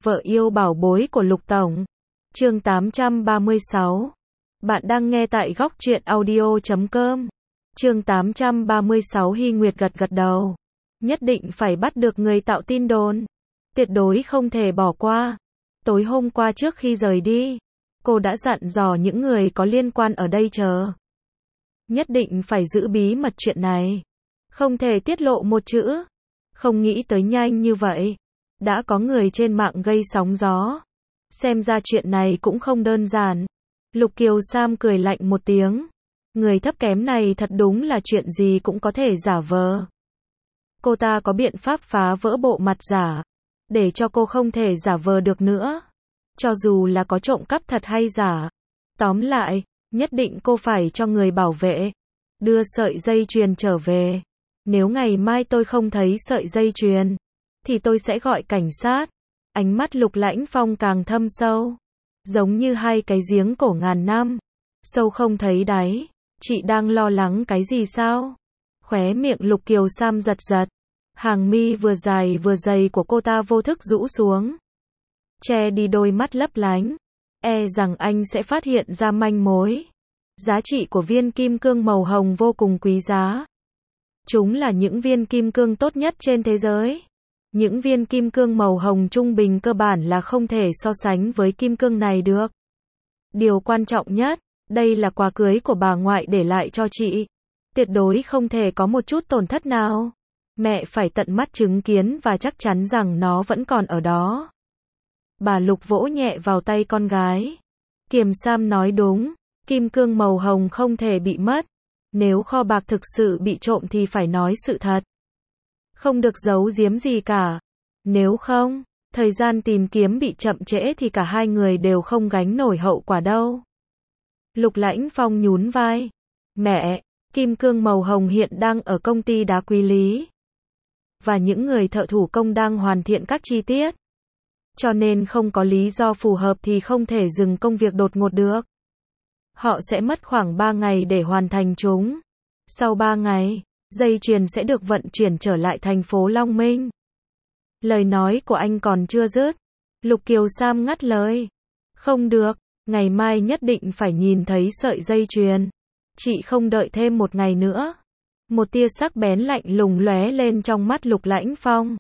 Vợ yêu bảo bối của Lục Tổng. Chương 836. Bạn đang nghe tại góc truyện audio.com. Chương 836. Hy Nguyệt gật gật đầu. Nhất định phải bắt được người tạo tin đồn. Tuyệt đối không thể bỏ qua. Tối hôm qua trước khi rời đi, cô đã dặn dò những người có liên quan ở đây chờ. Nhất định phải giữ bí mật chuyện này. Không thể tiết lộ một chữ. Không nghĩ tới nhanh như vậy. Đã có người trên mạng gây sóng gió. Xem ra chuyện này cũng không đơn giản. Lục Kiều Sam cười lạnh một tiếng. Người thấp kém này thật đúng là chuyện gì cũng có thể giả vờ. Cô ta có biện pháp phá vỡ bộ mặt giả. Để cho cô không thể giả vờ được nữa. Cho dù là có trộm cắp thật hay giả. Tóm lại, nhất định cô phải cho người bảo vệ. Đưa sợi dây chuyền trở về. Nếu ngày mai tôi không thấy sợi dây chuyền, thì tôi sẽ gọi cảnh sát. Ánh mắt Lục Lãnh Phong càng thâm sâu. Giống như hai cái giếng cổ ngàn năm. Sâu không thấy đáy. Chị đang lo lắng cái gì sao? Khóe miệng Lục Kiều Sam giật giật. Hàng mi vừa dài vừa dày của cô ta vô thức rũ xuống. Che đi đôi mắt lấp lánh. E rằng anh sẽ phát hiện ra manh mối. Giá trị của viên kim cương màu hồng vô cùng quý giá. Chúng là những viên kim cương tốt nhất trên thế giới. Những viên kim cương màu hồng trung bình cơ bản là không thể so sánh với kim cương này được. Điều quan trọng nhất, đây là quà cưới của bà ngoại để lại cho chị. Tuyệt đối không thể có một chút tổn thất nào. Mẹ phải tận mắt chứng kiến và chắc chắn rằng nó vẫn còn ở đó. Bà Lục vỗ nhẹ vào tay con gái. Kiều Sam nói đúng, kim cương màu hồng không thể bị mất. Nếu kho bạc thực sự bị trộm thì phải nói sự thật. Không được giấu giếm gì cả. Nếu không, thời gian tìm kiếm bị chậm trễ thì cả hai người đều không gánh nổi hậu quả đâu. Lục Lãnh Phong nhún vai. Mẹ, kim cương màu hồng hiện đang ở công ty đá quý Lý. Và những người thợ thủ công đang hoàn thiện các chi tiết. Cho nên không có lý do phù hợp thì không thể dừng công việc đột ngột được. Họ sẽ mất khoảng 3 ngày để hoàn thành chúng. Sau 3 ngày, dây chuyền sẽ được vận chuyển trở lại thành phố Long Minh. Lời nói của anh còn chưa dứt. Lục Kiều Sam ngắt lời. Không được, ngày mai nhất định phải nhìn thấy sợi dây chuyền. Chị không đợi thêm một ngày nữa. Một tia sắc bén lạnh lùng lóe lên trong mắt Lục Lãnh Phong.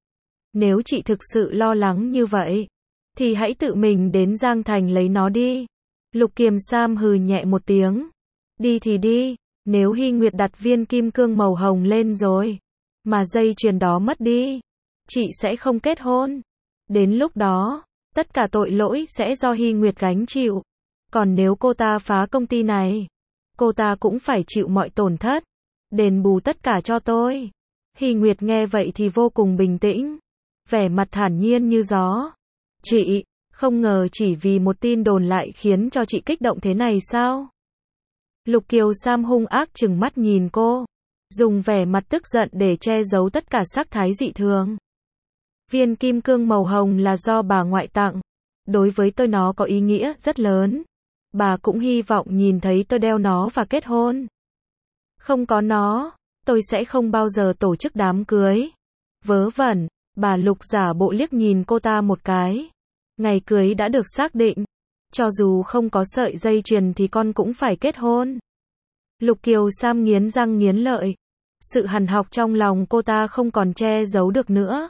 Nếu chị thực sự lo lắng như vậy, thì hãy tự mình đến Giang Thành lấy nó đi. Lục Kiều Sam hừ nhẹ một tiếng. Đi thì đi, nếu Hy Nguyệt đặt viên kim cương màu hồng lên rồi, mà dây chuyền đó mất đi, chị sẽ không kết hôn. Đến lúc đó, tất cả tội lỗi sẽ do Hy Nguyệt gánh chịu. Còn nếu cô ta phá công ty này, cô ta cũng phải chịu mọi tổn thất. Đền bù tất cả cho tôi. Hy Nguyệt nghe vậy thì vô cùng bình tĩnh. Vẻ mặt thản nhiên như gió. Chị, không ngờ chỉ vì một tin đồn lại khiến cho chị kích động thế này sao? Lục Kiều Sam hung ác trừng mắt nhìn cô. Dùng vẻ mặt tức giận để che giấu tất cả sắc thái dị thường. Viên kim cương màu hồng là do bà ngoại tặng. Đối với tôi nó có ý nghĩa rất lớn. Bà cũng hy vọng nhìn thấy tôi đeo nó và kết hôn. Không có nó, tôi sẽ không bao giờ tổ chức đám cưới. Vớ vẩn, bà Lục giả bộ liếc nhìn cô ta một cái. Ngày cưới đã được xác định. Cho dù không có sợi dây chuyền thì con cũng phải kết hôn. Lục Kiều Sam nghiến răng nghiến lợi. Sự hằn học trong lòng cô ta không còn che giấu được nữa.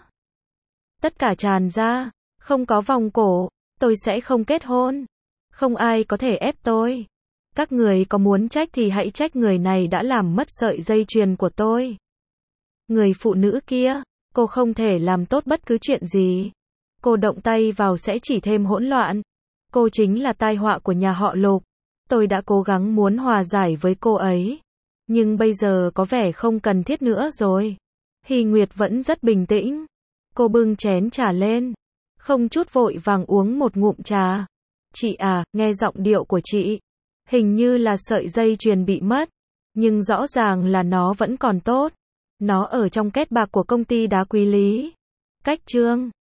Tất cả tràn ra. Không có vòng cổ, tôi sẽ không kết hôn. Không ai có thể ép tôi. Các người có muốn trách thì hãy trách người này đã làm mất sợi dây chuyền của tôi. Người phụ nữ kia, cô không thể làm tốt bất cứ chuyện gì. Cô động tay vào sẽ chỉ thêm hỗn loạn. Cô chính là tai họa của nhà họ Lục. Tôi đã cố gắng muốn hòa giải với cô ấy. Nhưng bây giờ có vẻ không cần thiết nữa rồi. Hy Nguyệt vẫn rất bình tĩnh. Cô bưng chén trà lên. Không chút vội vàng uống một ngụm trà. Chị à, nghe giọng điệu của chị. Hình như là sợi dây chuyền bị mất. Nhưng rõ ràng là nó vẫn còn tốt. Nó ở trong két bạc của công ty đá quý Lý. Cách chương